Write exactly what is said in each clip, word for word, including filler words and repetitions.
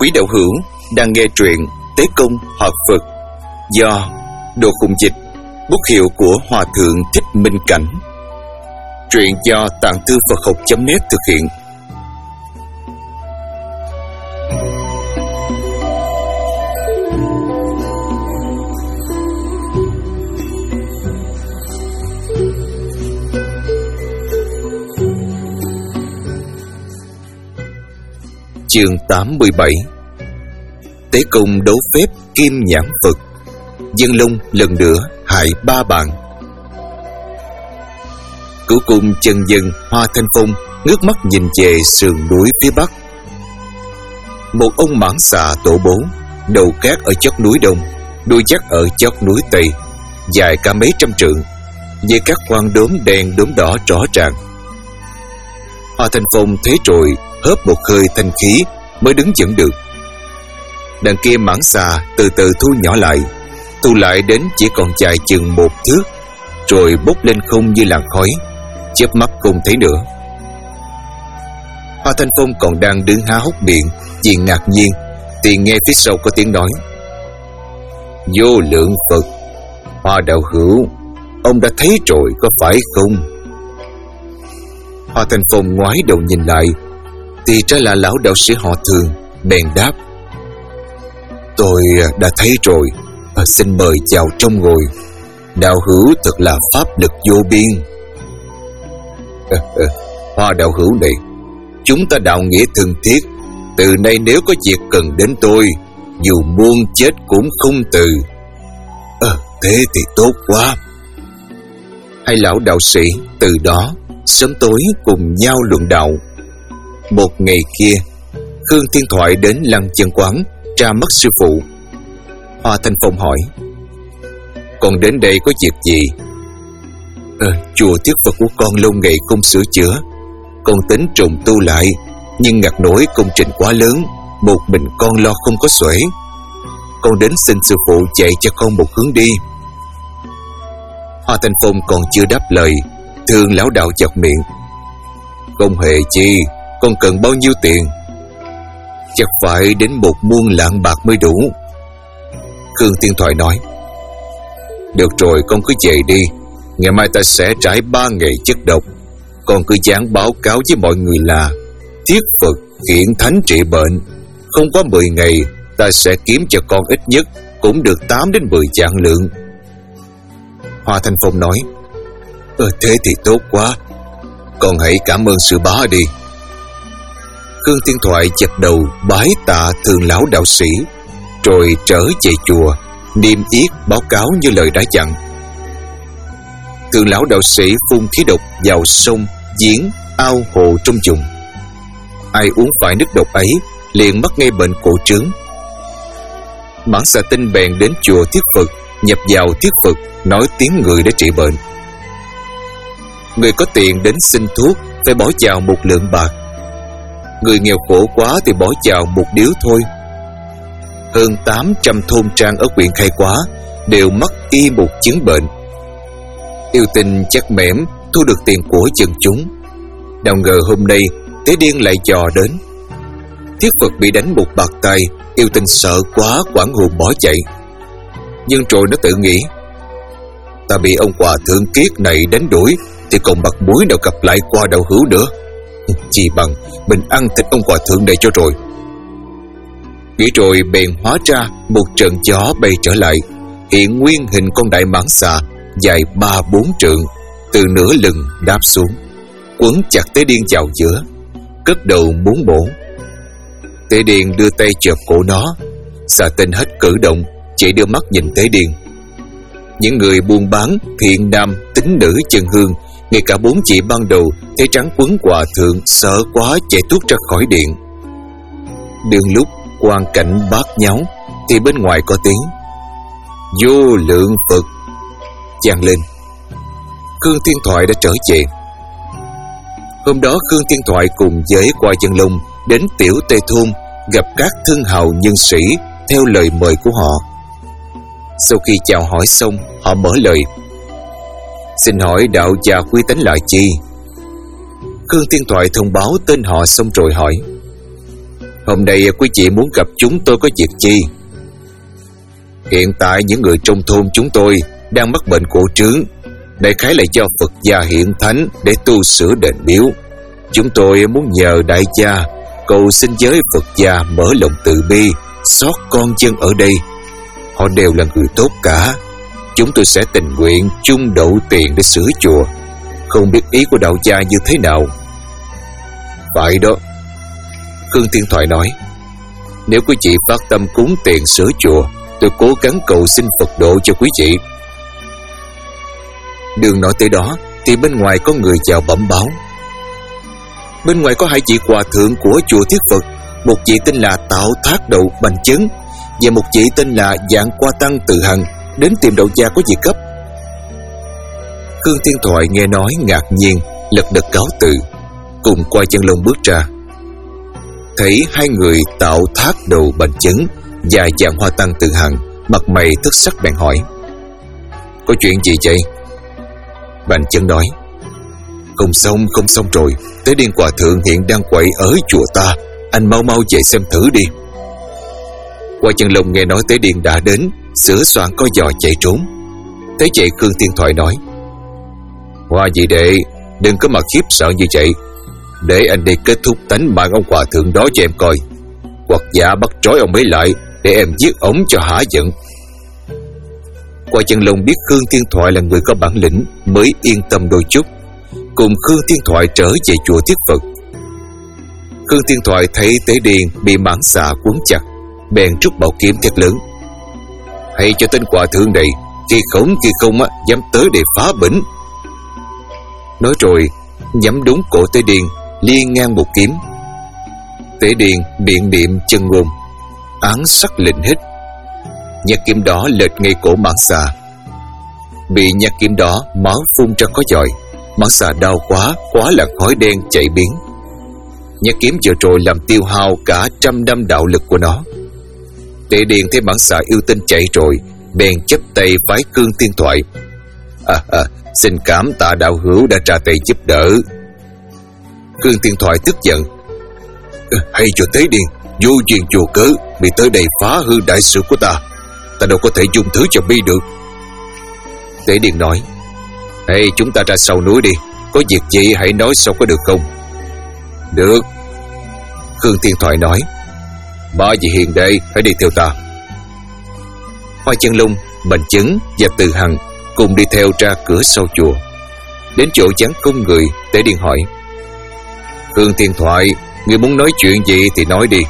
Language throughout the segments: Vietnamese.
Quý đạo hữu đang nghe truyện Tế Công Hợp Phật do Đồ Khùng Dịch, bút hiệu của Hòa Thượng Thích Minh Cảnh. Truyện do Tạng Thư Phật Học chấm net thực hiện. Chương tám mươi bảy. Tế Công đấu phép Kim Nhãn Phật. Dương Long lần nữa hại ba bạn. Cuối cùng chân dân Hoa Thanh Phong ngước mắt nhìn về sườn núi phía bắc. Một ông mãng xà tổ bố, đầu cát ở chót núi đông, đuôi chắc ở chót núi tây, dài cả mấy trăm trượng, với các khoang đốm đen đốm đỏ rõ ràng. Hoa Thanh Phong thấy rồi hớp một hơi thanh khí mới đứng vững được. Đằng kia mãng xà từ từ thu nhỏ lại, thu lại đến chỉ còn dài chừng một thước, rồi bốc lên không như làn khói, chớp mắt không thấy nữa. Hoa Thanh Phong còn đang đứng há hốc miệng vì ngạc nhiên, thì nghe phía sau có tiếng nói: "Vô lượng Phật, Hoa đạo hữu, ông đã thấy rồi có phải không?" Hoa Thanh Phong ngoái đầu nhìn lại, thì ra là lão đạo sĩ họ Thường, bèn đáp: "Tôi đã thấy rồi, xin mời vào trong ngồi. Đạo hữu thật là pháp lực vô biên." "Hoa đạo hữu này, chúng ta đạo nghĩa thân thiết, từ nay nếu có việc cần đến tôi, dù muôn chết cũng không từ." "Ờ, thế thì tốt quá." Hai lão đạo sĩ từ đó sớm tối cùng nhau luận đạo. Một ngày kia, Khương Thiên Thoại đến Lăng Chân Quán tra mắt sư phụ. Hoa Thanh Phong hỏi: "Con đến đây có việc gì?" Ờ, chùa Thiết Phật của con lâu ngày không sửa chữa, con tính trùng tu lại, nhưng ngặt nổi công trình quá lớn, một mình con lo không có xuể. Con đến xin sư phụ dạy cho con một hướng đi. Hoa Thanh Phong còn chưa đáp lời, Thường lão đạo chọc miệng: "Không hề chi, con cần bao nhiêu tiền?" "Chắc phải đến một muôn lạng bạc mới đủ." Khương Thiên Thoại nói: "Được rồi, con cứ về đi. Ngày mai ta sẽ trải ba ngày chất độc. Con cứ dán báo cáo với mọi người là Thiết Phật khiển thánh trị bệnh. Không quá mười ngày, ta sẽ kiếm cho con ít nhất cũng được tám đến mười vạn lượng." Hoa Thanh Phong nói: "Ờ, thế thì tốt quá. Con hãy cảm ơn sư bá đi." Khương Thiên Thoại chặt đầu bái tạ Thường lão đạo sĩ, rồi trở về chùa niêm yết báo cáo như lời đã dặn. Thường lão đạo sĩ phun khí độc vào sông, giếng, ao hồ trong vùng. Ai uống phải nước độc ấy liền mắc ngay bệnh cổ trướng. Mãng xà tinh bèn đến chùa Thiết Phật, nhập vào Thiết Phật, nói tiếng người để trị bệnh. Người có tiền đến xin thuốc phải bỏ vào một lượng bạc, người nghèo khổ quá thì bỏ vào một điếu thôi. Hơn tám trăm thôn trang ở huyện Khai Quá đều mắc y một chứng bệnh. Yêu Tinh chắc mẻm thu được tiền của dân chúng. Nào ngờ hôm nay Tế Điên lại dò đến. Thiết Phật bị đánh một bạt tay, Yêu Tinh sợ quá quảng hồn bỏ chạy. Nhưng rồi nó tự nghĩ: "Ta bị ông hòa thượng kiết này đánh đuổi thì còn mặt mũi nào gặp lại qua đạo hữu nữa. Chỉ bằng mình ăn thịt ông hòa thượng này cho rồi." Nghĩ rồi bèn hóa ra một trận gió bay trở lại, hiện nguyên hình con đại mãng xà dài ba bốn trượng, từ nửa lưng đáp xuống, quấn chặt Tế Điên vào giữa, cất đầu muốn bổ. Tế Điên đưa tay chộp cổ nó. Xà tinh hết cử động, chỉ đưa mắt nhìn Tế Điên. Những người buôn bán, thiện nam, tín nữ chân hương, ngay cả bốn chị ban đầu thấy trắng quấn hòa thượng sợ quá chạy tuốt ra khỏi điện. Đường lúc quang cảnh bát nháo thì bên ngoài có tiếng "Vô lượng Phật" vang lên. Khương Thiên Thoại đã trở về. Hôm đó Khương Thiên Thoại cùng với Qua Dân Long đến Tiểu Tây Thôn gặp các thương hào nhân sĩ theo lời mời của họ. Sau khi chào hỏi xong, họ mở lời: "Xin hỏi đạo gia quý tánh là chi?" Khương Thiên Thoại thông báo tên họ xong rồi hỏi: Hôm nay quý vị muốn gặp chúng tôi có việc chi? Hiện tại những người trong thôn chúng tôi đang mắc bệnh cổ trướng, đại khái là do Phật gia hiện thánh để tu sửa đền miếu. Chúng tôi muốn nhờ đại gia cầu xin giới Phật gia mở lòng từ bi, xót con dân ở đây. Họ đều là người tốt cả. Chúng tôi sẽ tình nguyện chung đậu tiền để sửa chùa. Không biết ý của đạo gia như thế nào? Phải đó, Khương Thiên Thoại nói. Nếu quý vị phát tâm cúng tiền sửa chùa, tôi cố gắng cầu xin Phật độ cho quý vị. Đường nói tới đó thì bên ngoài có người chào bẩm báo. Bên ngoài có hai vị hòa thượng của chùa Thiết Phật, một vị tên là Tạo Thác Đậu Bành Chấn và một vị tên là Dạng Qua Tăng Từ Hằng đến tìm đạo gia có việc gấp. Khương Thiên Thoại nghe nói ngạc nhiên, lật đật cáo từ, cùng Qua Chân Long bước ra. Thấy hai người Tạo Thác Đậu Bành Chấn và Dạng Hoa Tăng Từ Hằng mặt mày thất sắc bèn hỏi: Có chuyện gì vậy? Bành Chấn nói: Không xong, không xong rồi. Tế Điên hòa thượng hiện đang quậy ở chùa ta. Anh mau mau về xem thử đi. Qua Chân Long nghe nói Tế Điên đã đến, sửa soạn co giò chạy trốn. Thế vậy Khương Thiên Thoại nói: Hoa vị đệ, đừng có mà khiếp sợ như vậy. Để anh đi kết thúc tánh mạng ông hòa thượng đó cho em coi, hoặc giả bắt trói ông ấy lại để em giết ổng cho hả giận. Qua Chân Long biết Khương Thiên Thoại là người có bản lĩnh, mới yên tâm đôi chút, cùng Khương Thiên Thoại trở về chùa Thiết Phật. Khương Thiên Thoại thấy Tế Điên bị mãng xà quấn chặt, bèn rút bảo kiếm thét lớn: Hay cho tên hòa thượng này, khi khổng khi không á, dám tới để phá bỉnh. Nói rồi nhắm đúng cổ Tế Điên, liên ngang một kiếm. Tế Điên biện niệm chân ngôn, án sắc lệnh hít. Nhát kiếm đó lệch ngay cổ mãng xà. Bị nhát kiếm đó máu phun ra có dòi, mãng xà đau quá, quá là khói đen chạy biến. Nhát kiếm vừa rồi làm tiêu hao cả trăm năm đạo lực của nó. Tế Điên thấy mãng xà yêu tinh chạy rồi, bèn chắp tay vái Khương Thiên Thoại: à, à, Xin cảm tạ đạo hữu đã ra tay giúp đỡ. Khương Thiên Thoại tức giận: Hay cho Tế Điên vô duyên vô cớ bị tới đây phá hư đại sự của ta. Ta đâu có thể dung thứ cho bi được. Tế Điên nói: Hay chúng ta ra sau núi đi, có việc gì hãy nói sau có được không? Được. Khương Thiên Thoại nói: Ba vị hiền đệ hãy đi theo ta. Hoa Chân Long, Bành Chấn và Từ Hằng cùng đi theo ra cửa sau chùa. Đến chỗ vắng không người, Tế Điên hỏi: Khương Thiên Thoại, người muốn nói chuyện gì thì nói đi.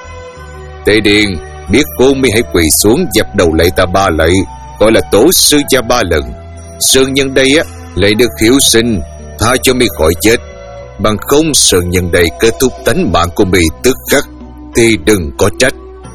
Tế Điên, biết khôn mi hãy quỳ xuống dập đầu lạy ta ba lạy, gọi là tổ sư cha ba lần. Sơn nhân đây á lại được hiểu sinh, tha cho mi khỏi chết. Bằng không sơn nhân đây kết thúc tánh mạng của mi tức khắc thì đừng có trách.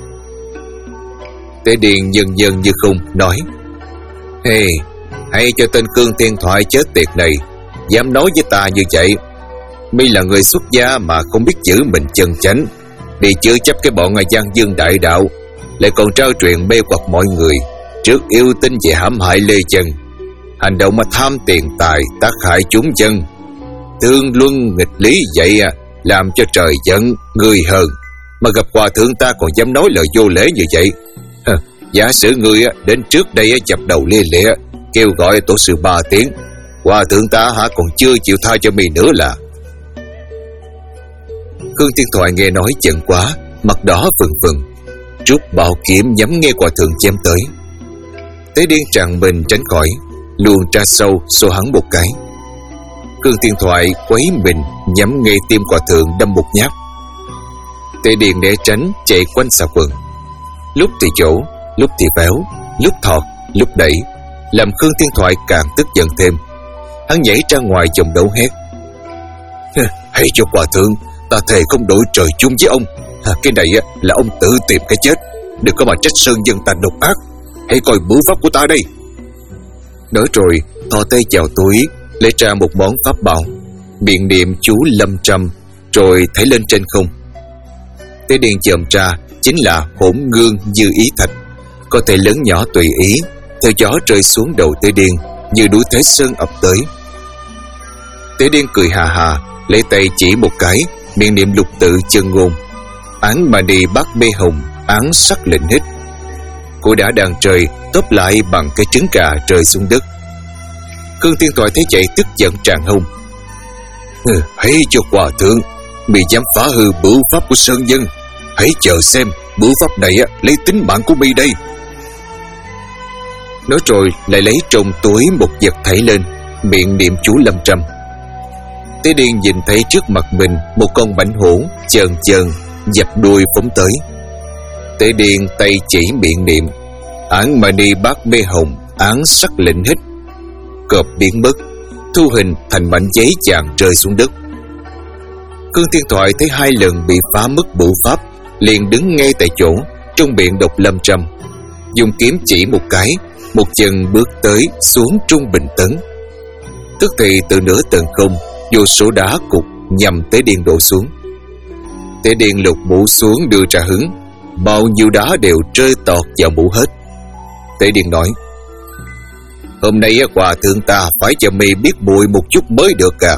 Tế Điên dần dần như không nói: Hey, hãy cho tên Khương Thiên Thoại chết tiệt này dám nói với ta như vậy. Mi là người xuất gia mà không biết giữ mình chân chánh, đi chứa chấp cái bọn Giang Dương đại đạo, lại còn trao truyền mê hoặc mọi người, trước yêu tinh về hãm hại Lê Chân. Hành động mà tham tiền tài, tác hại chúng dân, thương luân nghịch lý vậy à, làm cho trời giận người hờn. Mà gặp hòa thượng ta còn dám nói lời vô lễ như vậy. Hờ, giả sử người đến trước đây chập đầu lia lịa kêu gọi tổ sư ba tiếng, hòa thượng ta hả còn chưa chịu tha cho mi nữa là. Khương Thiên Thoại nghe nói giận quá, mặt đỏ vừng vừng, rút bảo kiếm nhắm nghe hòa thượng chém tới. Tế Điên tràn mình tránh khỏi, luồn ra sâu xô hắn một cái. Khương Thiên Thoại quấy mình nhắm ngay tim hòa thượng đâm một nhát. Tế Điên né tránh chạy quanh xà quần, lúc thì chỗ, lúc thì véo, lúc thọt, lúc đẩy, làm Khương Thiên Thoại càng tức giận thêm. Hắn nhảy ra ngoài chồng đấu hét: Hãy cho hòa thượng, ta thề không đổi trời chung với ông. Cái này là ông tự tìm cái chết, đừng có mà trách sơn dân ta độc ác. Hãy coi bửu pháp của ta đây. Nói rồi thò tay vào túi lấy ra một món pháp bảo, miệng niệm chú lâm trăm, rồi thảy lên trên không. Tế Điên chồm ra chính là hỗn ngương như ý thạch, có thể lớn nhỏ tùy ý, theo gió rơi xuống đầu Tế Điên như núi Thế Sơn ập tới. Tế Điên cười hà hà, lấy tay chỉ một cái, miệng niệm lục tự chân ngôn: án mani bát mê hồng, án sắc lệnh hít. Cô đã đàn trời tóm lại bằng cái trứng gà rơi xuống đất. Khương Thiên Thoại thấy vậy tức giận tràn hông. Ừ, hãy cho hòa thượng, bị dám phá hư bửu pháp của sơn dân, hãy chờ xem bửu pháp này lấy tính mạng của mi đây. Nói rồi lại lấy trong túi một vật thảy lên, miệng niệm chú lâm trăm. Tế Điền nhìn thấy trước mặt mình một con bảnh hổ chờn chờn dập đuôi phóng tới. Tế Điền tay chỉ miệng niệm án mani bát mê hồng, án sắc lệnh hít. Cọp biến mất, thu hình thành mảnh giấy chàng rơi xuống đất. Khương Thiên Thoại thấy hai lần bị phá mất bửu pháp, liền đứng ngay tại chỗ, trong miệng đọc lâm trăm, dùng kiếm chỉ một cái, một chân bước tới xuống trung bình tấn. Tức thì từ nửa tầng không, vô số đá cục nhằm Tế Điền đổ xuống. Tế Điền lục mũ xuống đưa ra hứng, bao nhiêu đá đều rơi tọt vào mũ hết. Tế Điền nói: hôm nay hòa thượng ta phải cho mi biết bụi một chút mới được à.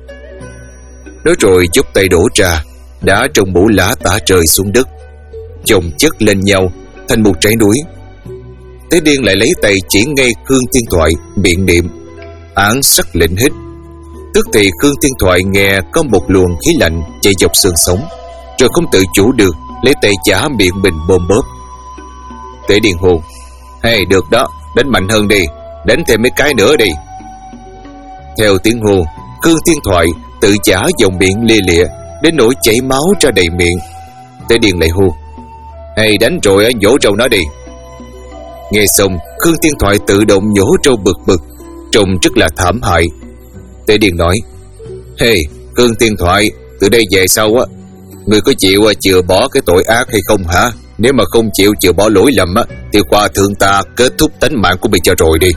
Nói rồi chốc tay đổ ra, đá trong mũ lá tả rơi xuống đất, chồng chất lên nhau thành một trái núi. Tế Điền lại lấy tay chỉ ngay Khương Thiên Thoại, miệng niệm án sắc lệnh hít. Tức thì Khương Thiên Thoại nghe có một luồng khí lạnh chạy dọc xương sống, rồi không tự chủ được lấy tay chả miệng mình bôm bóp. Tế Điền hô: hey, được đó, đánh mạnh hơn đi, đánh thêm mấy cái nữa đi. Theo tiếng hô, Khương Thiên Thoại tự chả dòng miệng lia lịa đến nỗi chảy máu ra đầy miệng. Tế Điền lại hô: hey, đánh rồi nhổ trâu nó đi. Nghe xong, Khương Thiên Thoại tự động nhổ trâu bực bực, trông rất là thảm hại. Tế Điền nói: hey, Khương Thiên Thoại, từ đây về sau á, người có chịu chừa bỏ cái tội ác hay không hả? Nếu mà không chịu chừa bỏ lỗi lầm á, thì hòa thượng ta kết thúc tánh mạng của mình cho rồi đi.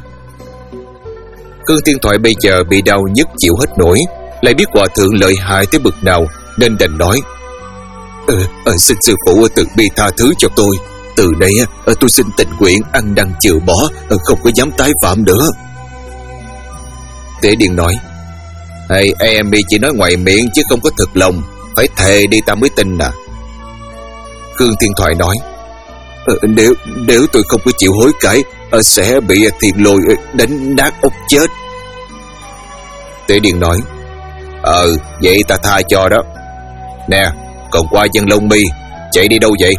Khương Thiên Thoại bây giờ bị đau nhức chịu hết nổi, lại biết hòa thượng lợi hại tới bực nào, nên đành nói: ừ, ờ, xin sư phụ từ bi tha thứ cho tôi. Từ đây ờ, tôi xin tình nguyện ăn năn chừa bỏ, ờ, không có dám tái phạm nữa. Tế Điền nói: hey, em bị chỉ nói ngoài miệng chứ không có thực lòng, phải thề đi ta mới tin nè. Khương Thiên Thoại nói: ờ, nếu nếu tôi không có chịu hối cải, ờ, sẽ bị Thiền Lôi đánh nát ốc chết. Tế Điền nói: Ờ vậy ta tha cho đó. Nè, còn Qua Dân Long mi chạy đi đâu vậy?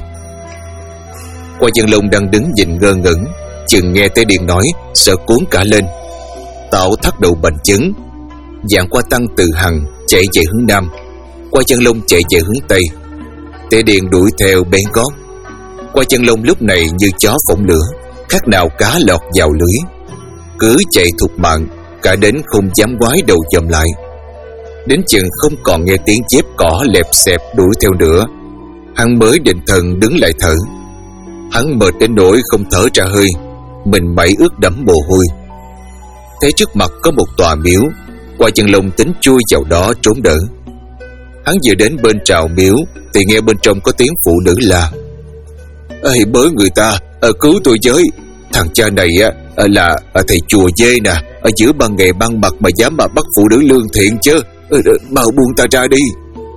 Qua Dân Long đang đứng nhìn ngơ ngẩn, chừng nghe Tế Điền nói sợ cuốn cả lên. Tạo thắt đầu bành chứng. Dạng Qua Tăng từ Hằng chạy về hướng nam, Qua Dân Long chạy về hướng tây. Tế Điền đuổi theo bén gót. Qua Dân Long lúc này như chó phỏng lửa, khác nào cá lọt vào lưới, cứ chạy thục mạng, cả đến không dám ngoái đầu chậm lại. Đến chừng không còn nghe tiếng dép cỏ lẹp xẹp đuổi theo nữa, hắn mới định thần đứng lại thở. Hắn mệt đến nỗi không thở ra hơi, mình mẩy ướt đẫm mồ hôi. Thấy trước mặt có một tòa miếu, Qua Dân Long tính chui vào đó trốn đỡ. Hắn vừa đến bên trào miếu thì nghe bên trong có tiếng phụ nữ la: Ê, bớ người ta, à, cứu tôi với. Thằng cha này á à, là à, thầy chùa dê nè, ở giữa ban ngày ban mặt mà dám mà bắt phụ nữ lương thiện chứ. À, mau buông ta ra đi.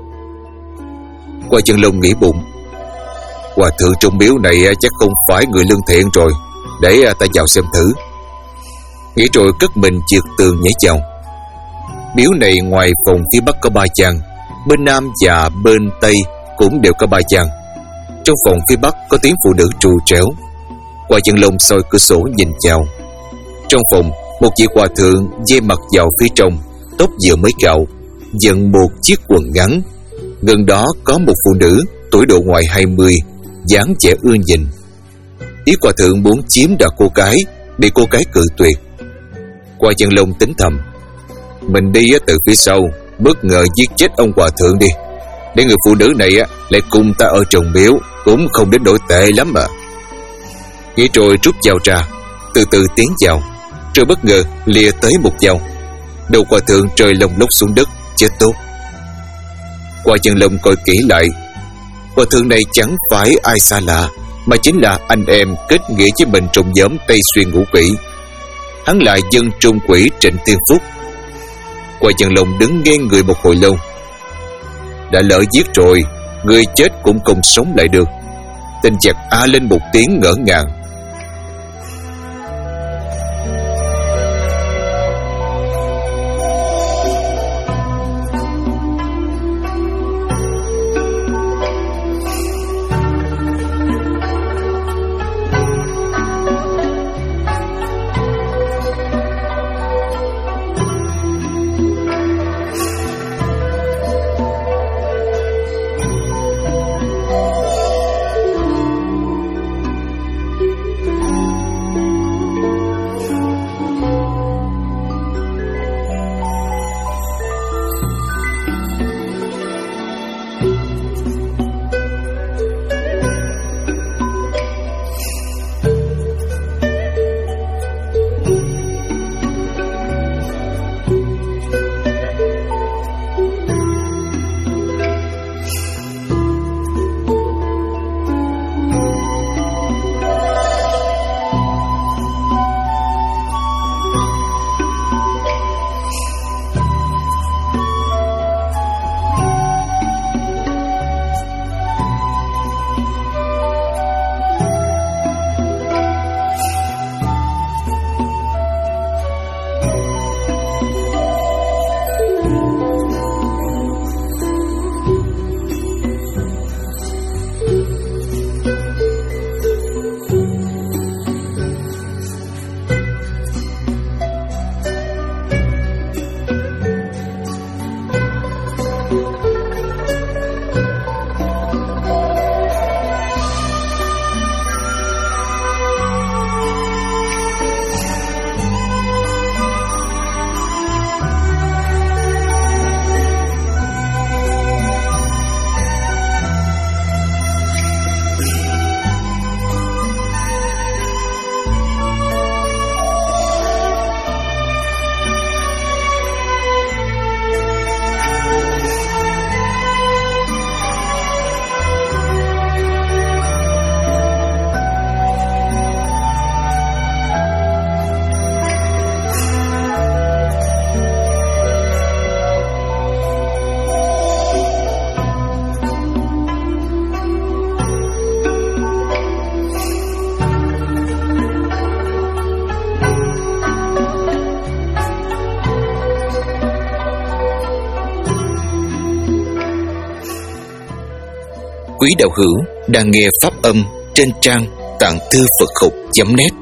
Qua Dân Long nghĩ bụng: Hòa thượng trong miếu này à, chắc không phải người lương thiện rồi, để à, ta vào xem thử. Nghĩ rồi cất mình trượt tường nhảy vào. Miếu này ngoài phòng phía bắc có ba gian, bên nam và bên tây cũng đều có ba gian. Trong phòng phía bắc có tiếng phụ nữ trù trẻo. Qua Dân Long soi cửa sổ nhìn vào. Trong phòng, một vị hòa thượng dê mặt vào phía trong, tóc vừa mới cạo, dẫn một chiếc quần ngắn. Gần đó có một phụ nữ tuổi độ ngoài hai mươi, dáng vẻ ưa nhìn. Ý hòa thượng muốn chiếm đoạt cô gái, bị cô gái cự tuyệt. Qua Dân Long tính thầm: Mình đi từ phía sau, bất ngờ giết chết ông hòa thượng đi, để người phụ nữ này lại cùng ta ở trong miếu, cũng không đến nỗi tệ lắm mà. Nghĩ rồi rút dao ra, từ từ tiến vào, rồi bất ngờ lìa tới một dao. Đầu hòa thượng rơi lông lốc xuống đất, chết tốt. Qua Dân Long coi kỹ lại, hòa thượng này chẳng phải ai xa lạ, mà chính là anh em kết nghĩa với mình trong nhóm Tây Xuyên Ngũ Quỷ. Hắn là dân trung quỷ Trịnh Thiên Phúc. Qua Dân Long đứng nghe người một hồi lâu. Đã lỡ giết rồi, người chết cũng không sống lại được. Tên giặc a lên một tiếng ngỡ ngàng. Quý đạo hữu đang nghe pháp âm trên trang tạng thư Phật học chấm net.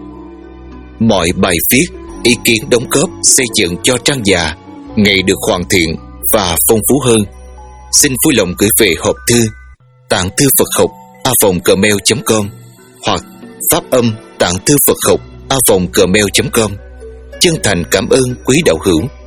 Mọi bài viết, ý kiến đóng góp xây dựng cho trang già ngày được hoàn thiện và phong phú hơn. Xin vui lòng gửi về hộp thư tạng thư Phật học a vòng gmail chấm com hoặc pháp âm tạng thư Phật học a vòng gmail chấm com. Chân thành cảm ơn quý đạo hữu.